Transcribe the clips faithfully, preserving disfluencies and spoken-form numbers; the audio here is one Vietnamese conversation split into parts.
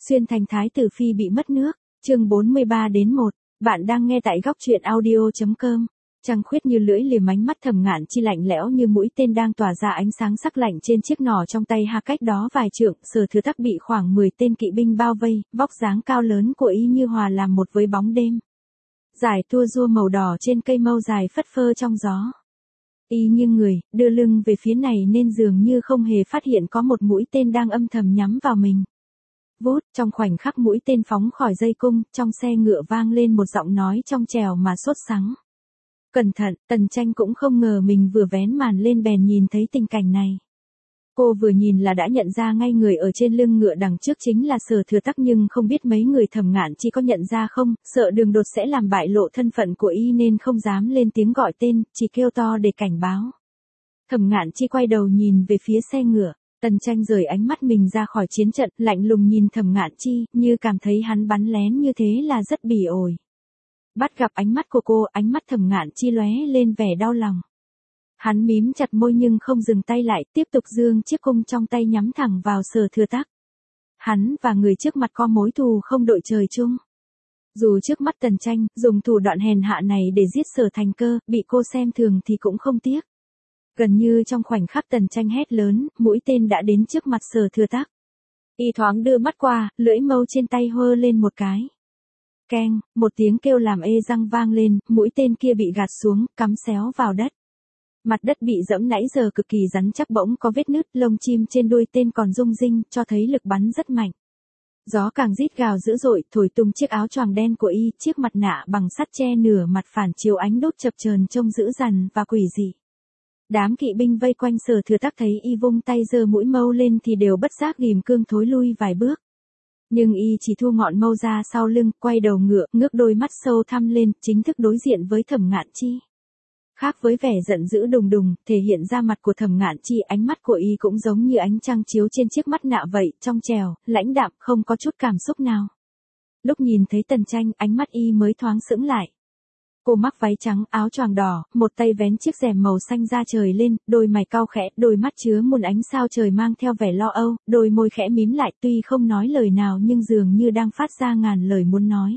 Xuyên thành thái tử phi bị mất nước, chương bốn mươi ba đến một, bạn đang nghe tại góc truyện audio.com. Trăng khuyết như lưỡi liềm, ánh mắt Thẩm Ngạn Chi lạnh lẽo như mũi tên đang tỏa ra ánh sáng sắc lạnh trên chiếc nỏ trong tay, ha cách đó vài trượng, Sở Thừa Tắc bị khoảng mười tên kỵ binh bao vây, vóc dáng cao lớn của y như hòa làm một với bóng đêm. Giải tua rua màu đỏ trên cây mâu dài phất phơ trong gió. Y nghiêng người, đưa lưng về phía này nên dường như không hề phát hiện có một mũi tên đang âm thầm nhắm vào mình. Vút, trong khoảnh khắc mũi tên phóng khỏi dây cung, trong xe ngựa vang lên một giọng nói trong trẻo mà sốt sắng. Cẩn thận, Tần Tranh cũng không ngờ mình vừa vén màn lên bèn nhìn thấy tình cảnh này. Cô vừa nhìn là đã nhận ra ngay người ở trên lưng ngựa đằng trước chính là Sở Thừa Tắc, nhưng không biết mấy người Thẩm Ngạn Chi có nhận ra không, sợ đường đột sẽ làm bại lộ thân phận của y nên không dám lên tiếng gọi tên, chỉ kêu to để cảnh báo. Thẩm Ngạn Chi quay đầu nhìn về phía xe ngựa. Tần Tranh rời ánh mắt mình ra khỏi chiến trận, lạnh lùng nhìn Thẩm Ngạn Chi, như cảm thấy hắn bắn lén như thế là rất bỉ ổi. Bắt gặp ánh mắt của cô, ánh mắt Thẩm Ngạn Chi lóe lên vẻ đau lòng. Hắn mím chặt môi nhưng không dừng tay lại, tiếp tục giương chiếc cung trong tay nhắm thẳng vào Sở Thừa Tắc. Hắn và người trước mặt có mối thù không đội trời chung. Dù trước mắt Tần Tranh dùng thủ đoạn hèn hạ này để giết Sở Thành Cơ, bị cô xem thường thì cũng không tiếc. Gần như trong khoảnh khắc Tần Tranh hét lớn, mũi tên đã đến trước mặt Sở Thừa Tắc. Y thoáng đưa mắt qua, lưỡi mâu trên tay hơ lên một cái. Keng, một tiếng kêu làm ê răng vang lên, mũi tên kia bị gạt xuống, cắm xéo vào đất. Mặt đất bị dẫm nãy giờ cực kỳ rắn chắc bỗng có vết nứt, lông chim trên đuôi tên còn rung rinh, cho thấy lực bắn rất mạnh. Gió càng rít gào dữ dội, thổi tung chiếc áo choàng đen của y, chiếc mặt nạ bằng sắt che nửa mặt phản chiếu ánh đốt chập chờn trông dữ dằn và quỷ dị. Đám kỵ binh vây quanh Sở Thừa Tắc thấy y vung tay giơ mũi mâu lên thì đều bất giác ghìm cương thối lui vài bước. Nhưng y chỉ thu ngọn mâu ra sau lưng, quay đầu ngựa, ngước đôi mắt sâu thăm lên, chính thức đối diện với Thẩm Ngạn Chi. Khác với vẻ giận dữ đùng đùng, thể hiện ra mặt của Thẩm Ngạn Chi, ánh mắt của y cũng giống như ánh trăng chiếu trên chiếc mắt nạ vậy, trong trẻo, lãnh đạm, không có chút cảm xúc nào. Lúc nhìn thấy Tần Tranh, ánh mắt y mới thoáng sững lại. Cô mắc váy trắng, áo choàng đỏ, một tay vén chiếc rèm màu xanh da trời lên, đôi mày cau khẽ, đôi mắt chứa muôn ánh sao trời mang theo vẻ lo âu, đôi môi khẽ mím lại, tuy không nói lời nào nhưng dường như đang phát ra ngàn lời muốn nói.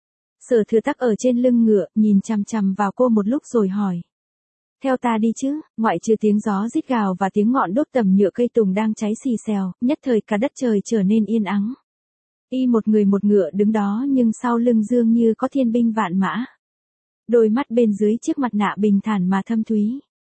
Sở Thừa Tắc ở trên lưng ngựa, nhìn chằm chằm vào cô một lúc rồi hỏi. Theo ta đi chứ, ngoại trừ tiếng gió rít gào và tiếng ngọn đốt tầm nhựa cây tùng đang cháy xì xèo, nhất thời cả đất trời trở nên yên ắng. Y một người một ngựa đứng đó nhưng sau lưng dường như có thiên binh vạn mã. Đôi mắt bên dưới chiếc mặt nạ bình thản mà thâm thúy.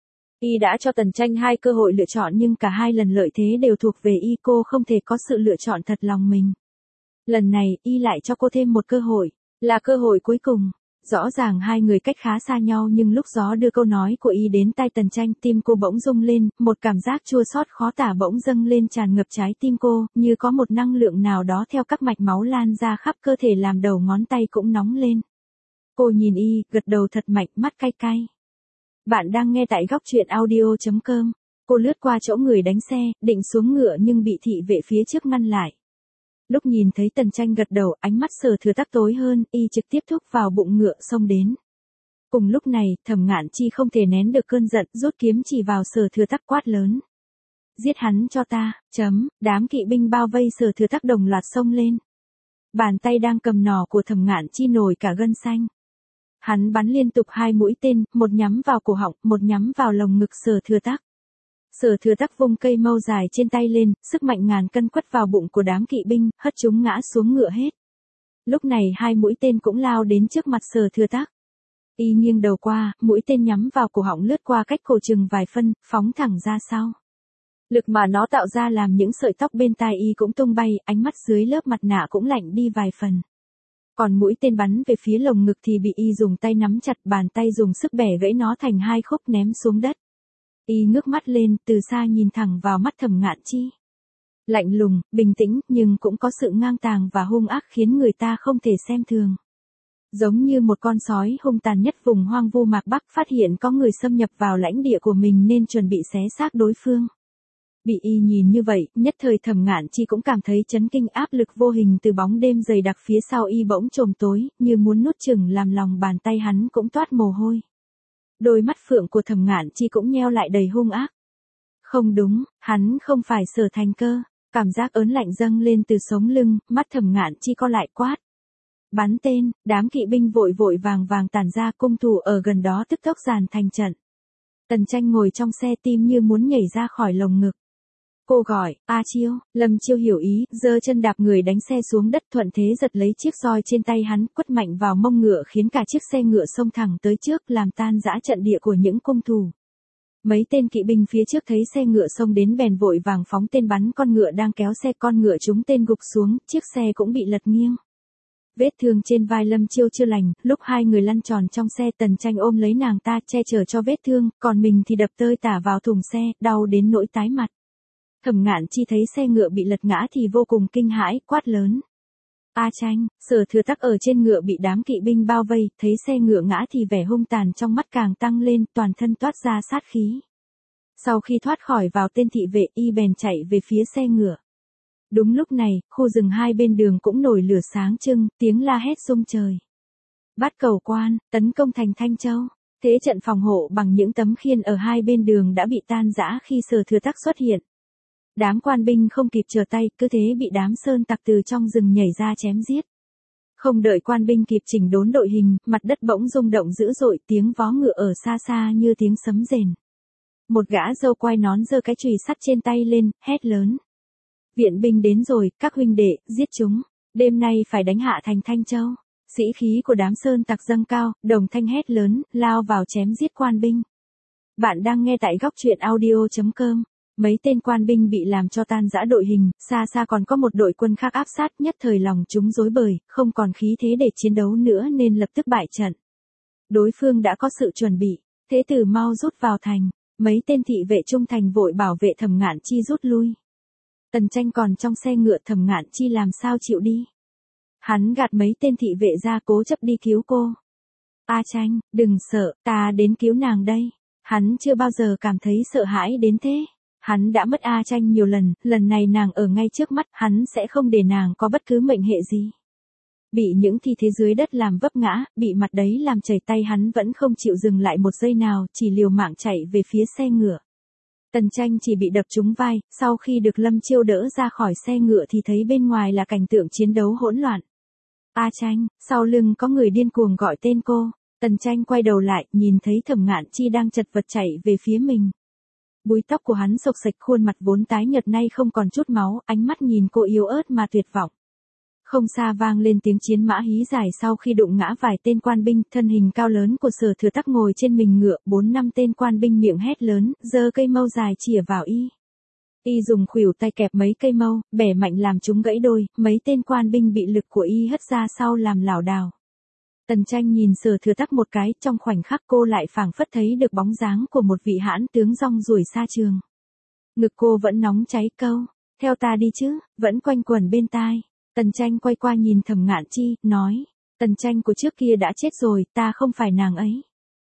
Y đã cho Tần Tranh hai cơ hội lựa chọn nhưng cả hai lần lợi thế đều thuộc về y, cô không thể có sự lựa chọn thật lòng mình. Lần này, y lại cho cô thêm một cơ hội, là cơ hội cuối cùng. Rõ ràng hai người cách khá xa nhau nhưng lúc gió đưa câu nói của y đến tai Tần Tranh, tim cô bỗng rung lên, một cảm giác chua xót khó tả bỗng dâng lên tràn ngập trái tim cô, như có một năng lượng nào đó theo các mạch máu lan ra khắp cơ thể làm đầu ngón tay cũng nóng lên. Cô nhìn y, gật đầu thật mạnh, mắt cay cay. Bạn đang nghe tại góc truyện audio.com. Cô lướt qua chỗ người đánh xe, định xuống ngựa nhưng bị thị vệ phía trước ngăn lại. Lúc nhìn thấy Tần Tranh gật đầu, ánh mắt Sở Thừa Tắc tối hơn, y trực tiếp thúc vào bụng ngựa xông đến. Cùng lúc này, Thẩm Ngạn Chi không thể nén được cơn giận, rút kiếm chỉ vào Sở Thừa Tắc quát lớn. Giết hắn cho ta, chấm, đám kỵ binh bao vây Sở Thừa Tắc đồng loạt xông lên. Bàn tay đang cầm nỏ của Thẩm Ngạn Chi nổi cả gân xanh. Hắn bắn liên tục hai mũi tên, một nhắm vào cổ họng, một nhắm vào lồng ngực Sở Thừa Tắc. Sở Thừa Tắc vung cây mâu dài trên tay lên, sức mạnh ngàn cân quất vào bụng của đám kỵ binh, hất chúng ngã xuống ngựa hết. Lúc này hai mũi tên cũng lao đến trước mặt Sở Thừa Tắc. Y nghiêng đầu qua, mũi tên nhắm vào cổ họng lướt qua cách cổ chừng vài phân, phóng thẳng ra sau. Lực mà nó tạo ra làm những sợi tóc bên tai y cũng tung bay, ánh mắt dưới lớp mặt nạ cũng lạnh đi vài phần. Còn mũi tên bắn về phía lồng ngực thì bị y dùng tay nắm chặt, bàn tay dùng sức bẻ gãy nó thành hai khúc ném xuống đất. Y ngước mắt lên, từ xa nhìn thẳng vào mắt Thẩm Ngạn Chi. Lạnh lùng, bình tĩnh, nhưng cũng có sự ngang tàng và hung ác khiến người ta không thể xem thường. Giống như một con sói hung tàn nhất vùng hoang vu mạc Bắc phát hiện có người xâm nhập vào lãnh địa của mình nên chuẩn bị xé xác đối phương. Bị y nhìn như vậy, nhất thời Thẩm Ngạn Chi cũng cảm thấy chấn kinh, áp lực vô hình từ bóng đêm dày đặc phía sau y bỗng trồm tối, như muốn nuốt chửng làm lòng bàn tay hắn cũng toát mồ hôi. Đôi mắt phượng của Thẩm Ngạn Chi cũng nheo lại đầy hung ác. Không đúng, hắn không phải Sở Thành Cơ. Cảm giác ớn lạnh dâng lên từ sống lưng, mắt Thẩm Ngạn Chi co lại quát. Bắn tên, đám kỵ binh vội vội vàng vàng tản ra, cung thủ ở gần đó tức tốc dàn thành trận. Tần Tranh ngồi trong xe tim như muốn nhảy ra khỏi lồng ngực. Cô gọi, A Chiêu, Lâm Chiêu hiểu ý, giơ chân đạp người đánh xe xuống đất, thuận thế giật lấy chiếc roi trên tay hắn, quất mạnh vào mông ngựa khiến cả chiếc xe ngựa xông thẳng tới trước, làm tan rã trận địa của những cung thủ. Mấy tên kỵ binh phía trước thấy xe ngựa xông đến bèn vội vàng phóng tên bắn con ngựa đang kéo xe, con ngựa trúng tên gục xuống, chiếc xe cũng bị lật nghiêng. Vết thương trên vai Lâm Chiêu chưa lành, lúc hai người lăn tròn trong xe, Tần Tranh ôm lấy nàng ta che chở cho vết thương, còn mình thì đập tơi tả vào thùng xe, đau đến nỗi tái mặt. Thẩm Ngạn Chi thấy xe ngựa bị lật ngã thì vô cùng kinh hãi, quát lớn. A Tranh, Sở Thừa Tắc ở trên ngựa bị đám kỵ binh bao vây, thấy xe ngựa ngã thì vẻ hung tàn trong mắt càng tăng lên, toàn thân toát ra sát khí. Sau khi thoát khỏi vào tên thị vệ, y bèn chạy về phía xe ngựa. Đúng lúc này, khu rừng hai bên đường cũng nổi lửa sáng trưng, tiếng la hét rung trời. Bắt Cầu Quan, tấn công thành Thanh Châu. Thế trận phòng hộ bằng những tấm khiên ở hai bên đường đã bị tan rã khi Sở Thừa Tắc xuất hiện. Đám quan binh không kịp trở tay, cứ thế bị đám sơn tặc từ trong rừng nhảy ra chém giết. Không đợi quan binh kịp chỉnh đốn đội hình, mặt đất bỗng rung động dữ dội, tiếng vó ngựa ở xa xa như tiếng sấm rền. Một gã râu quai nón giơ cái chùy sắt trên tay lên, hét lớn. Viện binh đến rồi, các huynh đệ, giết chúng. Đêm nay phải đánh hạ thành Thanh Châu. Sĩ khí của đám sơn tặc dâng cao, đồng thanh hét lớn, lao vào chém giết quan binh. Bạn đang nghe tại góc truyện audio chấm com. Mấy tên quan binh bị làm cho tan rã đội hình, xa xa còn có một đội quân khác áp sát, nhất thời lòng chúng rối bời, không còn khí thế để chiến đấu nữa nên lập tức bại trận. Đối phương đã có sự chuẩn bị, thế tử mau rút vào thành, mấy tên thị vệ trung thành vội bảo vệ Thẩm Ngạn Chi rút lui. Tần Tranh còn trong xe ngựa, Thẩm Ngạn Chi làm sao chịu đi. Hắn gạt mấy tên thị vệ ra, cố chấp đi cứu cô. A Tranh, đừng sợ, ta đến cứu nàng đây. Hắn chưa bao giờ cảm thấy sợ hãi đến thế. Hắn đã mất A Tranh nhiều lần, lần này nàng ở ngay trước mắt, hắn sẽ không để nàng có bất cứ mệnh hệ gì. Bị những thi thế dưới đất làm vấp ngã, bị mặt đấy làm chảy tay, hắn vẫn không chịu dừng lại một giây nào, chỉ liều mạng chạy về phía xe ngựa. Tần Tranh chỉ bị đập trúng vai, sau khi được Lâm Chiêu đỡ ra khỏi xe ngựa thì thấy bên ngoài là cảnh tượng chiến đấu hỗn loạn. A Tranh, sau lưng có người điên cuồng gọi tên cô. Tần Tranh quay đầu lại, nhìn thấy Thẩm Ngạn Chi đang chật vật chạy về phía mình. Búi tóc của hắn xộc xệch, khuôn mặt vốn tái nhợt nay không còn chút máu, ánh mắt nhìn cô yếu ớt mà tuyệt vọng. Không xa vang lên tiếng chiến mã hí dài, sau khi đụng ngã vài tên quan binh, thân hình cao lớn của Sở Thừa Tắc ngồi trên mình ngựa, bốn năm tên quan binh miệng hét lớn, giơ cây mâu dài chĩa vào y. Y dùng khuỷu tay kẹp mấy cây mâu, bẻ mạnh làm chúng gãy đôi, mấy tên quan binh bị lực của y hất ra sau làm lảo đảo. Tần Tranh nhìn Sở Thừa Tắc một cái, trong khoảnh khắc cô lại phảng phất thấy được bóng dáng của một vị hãn tướng rong ruổi xa trường. Ngực cô vẫn nóng cháy, câu, theo ta đi chứ, vẫn quanh quẩn bên tai. Tần Tranh quay qua nhìn Thẩm Ngạn Chi, nói, Tần Tranh của trước kia đã chết rồi, ta không phải nàng ấy.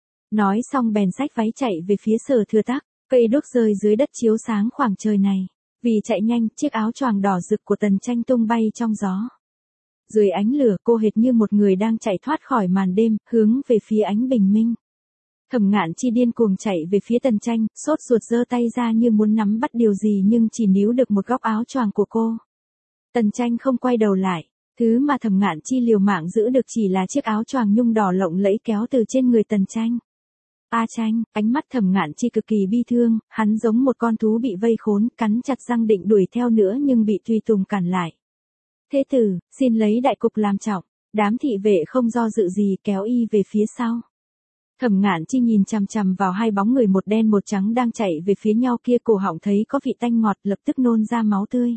Nói xong bèn xách váy chạy về phía Sở Thừa Tắc, cây đuốc rơi dưới đất chiếu sáng khoảng trời này. Vì chạy nhanh, chiếc áo choàng đỏ rực của Tần Tranh tung bay trong gió. Dưới ánh lửa, cô hệt như một người đang chạy thoát khỏi màn đêm, hướng về phía ánh bình minh. Thẩm Ngạn Chi điên cuồng chạy về phía Tần Tranh, sốt ruột giơ tay ra như muốn nắm bắt điều gì nhưng chỉ níu được một góc áo choàng của cô. Tần Tranh không quay đầu lại, thứ mà Thẩm Ngạn Chi liều mạng giữ được chỉ là chiếc áo choàng nhung đỏ lộng lẫy kéo từ trên người Tần Tranh. A Tranh, ánh mắt Thẩm Ngạn Chi cực kỳ bi thương, hắn giống một con thú bị vây khốn, cắn chặt răng định đuổi theo nữa nhưng bị tùy tùng cản lại. Thế tử, xin lấy đại cục làm trọng. Đám thị vệ không do dự gì kéo y về phía sau. Thẩm Ngạn Chi nhìn chằm chằm vào hai bóng người một đen một trắng đang chạy về phía nhau kia, cổ họng thấy có vị tanh ngọt, lập tức nôn ra máu tươi.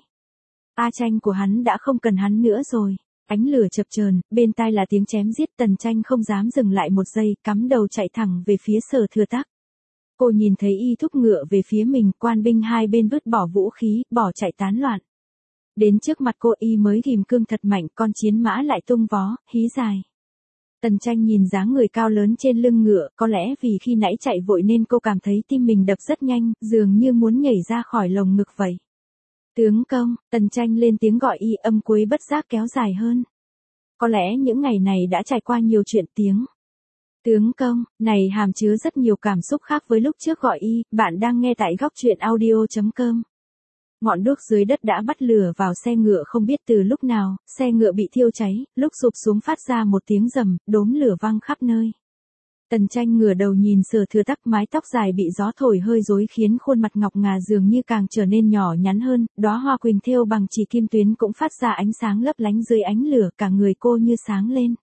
A Tranh của hắn đã không cần hắn nữa rồi. Ánh lửa chập chờn, bên tai là tiếng chém giết. Tần Tranh không dám dừng lại một giây, cắm đầu chạy thẳng về phía Sở Thừa Tắc. Cô nhìn thấy y thúc ngựa về phía mình, quan binh hai bên vứt bỏ vũ khí, bỏ chạy tán loạn. Đến trước mặt cô y mới ghim cương thật mạnh, con chiến mã lại tung vó, hí dài. Tần Tranh nhìn dáng người cao lớn trên lưng ngựa, có lẽ vì khi nãy chạy vội nên cô cảm thấy tim mình đập rất nhanh, dường như muốn nhảy ra khỏi lồng ngực vậy. Tướng công, Tần Tranh lên tiếng gọi y, âm cuối bất giác kéo dài hơn. Có lẽ những ngày này đã trải qua nhiều chuyện tiếng. Tướng công, này hàm chứa rất nhiều cảm xúc khác với lúc trước gọi y. Bạn đang nghe tại góc truyện audio chấm com. Ngọn đuốc dưới đất đã bắt lửa vào xe ngựa không biết từ lúc nào, xe ngựa bị thiêu cháy, lúc sụp xuống phát ra một tiếng rầm, đốm lửa văng khắp nơi. Tần Tranh ngửa đầu nhìn Sở Thừa Tắc, mái tóc dài bị gió thổi hơi rối khiến khuôn mặt ngọc ngà dường như càng trở nên nhỏ nhắn hơn, đóa hoa quỳnh thêu bằng chỉ kim tuyến cũng phát ra ánh sáng lấp lánh dưới ánh lửa, cả người cô như sáng lên.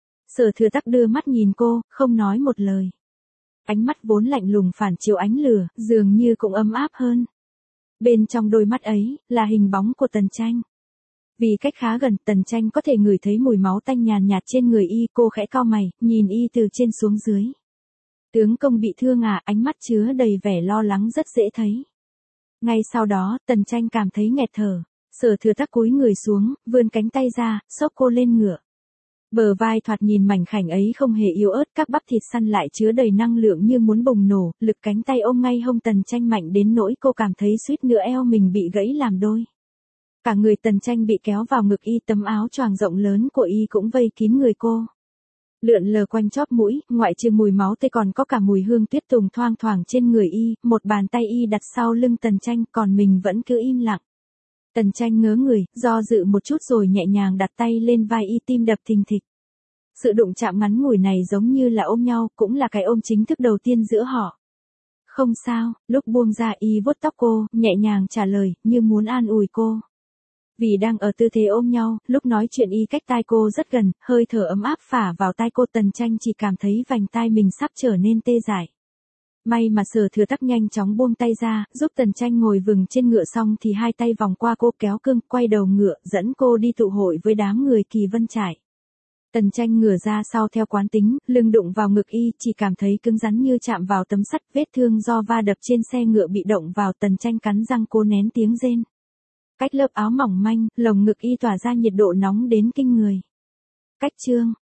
Sở Thừa Tắc đưa mắt nhìn cô, không nói một lời. Ánh mắt vốn lạnh lùng phản chiếu ánh lửa, dường như cũng ấm áp hơn. Bên trong đôi mắt ấy, là hình bóng của Tần Tranh. Vì cách khá gần, Tần Tranh có thể ngửi thấy mùi máu tanh nhàn nhạt trên người y, cô khẽ cau mày, nhìn y từ trên xuống dưới. Tướng công bị thương à, ánh mắt chứa đầy vẻ lo lắng rất dễ thấy. Ngay sau đó, Tần Tranh cảm thấy nghẹt thở. Sở Thừa Tắc cúi người xuống, vươn cánh tay ra, xốc cô lên ngựa. Bờ vai thoạt nhìn mảnh khảnh ấy không hề yếu ớt, các bắp thịt săn lại chứa đầy năng lượng như muốn bùng nổ, lực cánh tay ôm ngay hông Tần Tranh mạnh đến nỗi cô cảm thấy suýt nữa eo mình bị gãy làm đôi. Cả người Tần Tranh bị kéo vào ngực y, tấm áo choàng rộng lớn của y cũng vây kín người cô. Lượn lờ quanh chóp mũi, ngoại trừ mùi máu tươi còn có cả mùi hương tuyết tùng thoang thoảng trên người y, một bàn tay y đặt sau lưng Tần Tranh, còn mình vẫn cứ im lặng. Tần Tranh ngớ người, do dự một chút rồi nhẹ nhàng đặt tay lên vai y, tim đập thình thịch. Sự đụng chạm ngắn ngủi này giống như là ôm nhau, cũng là cái ôm chính thức đầu tiên giữa họ. Không sao, lúc buông ra y vuốt tóc cô, nhẹ nhàng trả lời, như muốn an ủi cô. Vì đang ở tư thế ôm nhau, lúc nói chuyện y cách tai cô rất gần, hơi thở ấm áp phả vào tai cô, Tần Tranh chỉ cảm thấy vành tai mình sắp trở nên tê dại. May mà Sở Thừa Tắc nhanh chóng buông tay ra, giúp Tần Tranh ngồi vừng trên ngựa, xong thì hai tay vòng qua cô kéo cương, quay đầu ngựa, dẫn cô đi tụ hội với đám người Kỳ Vân Trải. Tần Tranh ngửa ra sau theo quán tính, lưng đụng vào ngực y, chỉ cảm thấy cứng rắn như chạm vào tấm sắt, vết thương do va đập trên xe ngựa bị động vào, Tần Tranh cắn răng cố nén tiếng rên. Cách lớp áo mỏng manh, lồng ngực y tỏa ra nhiệt độ nóng đến kinh người. Cách chương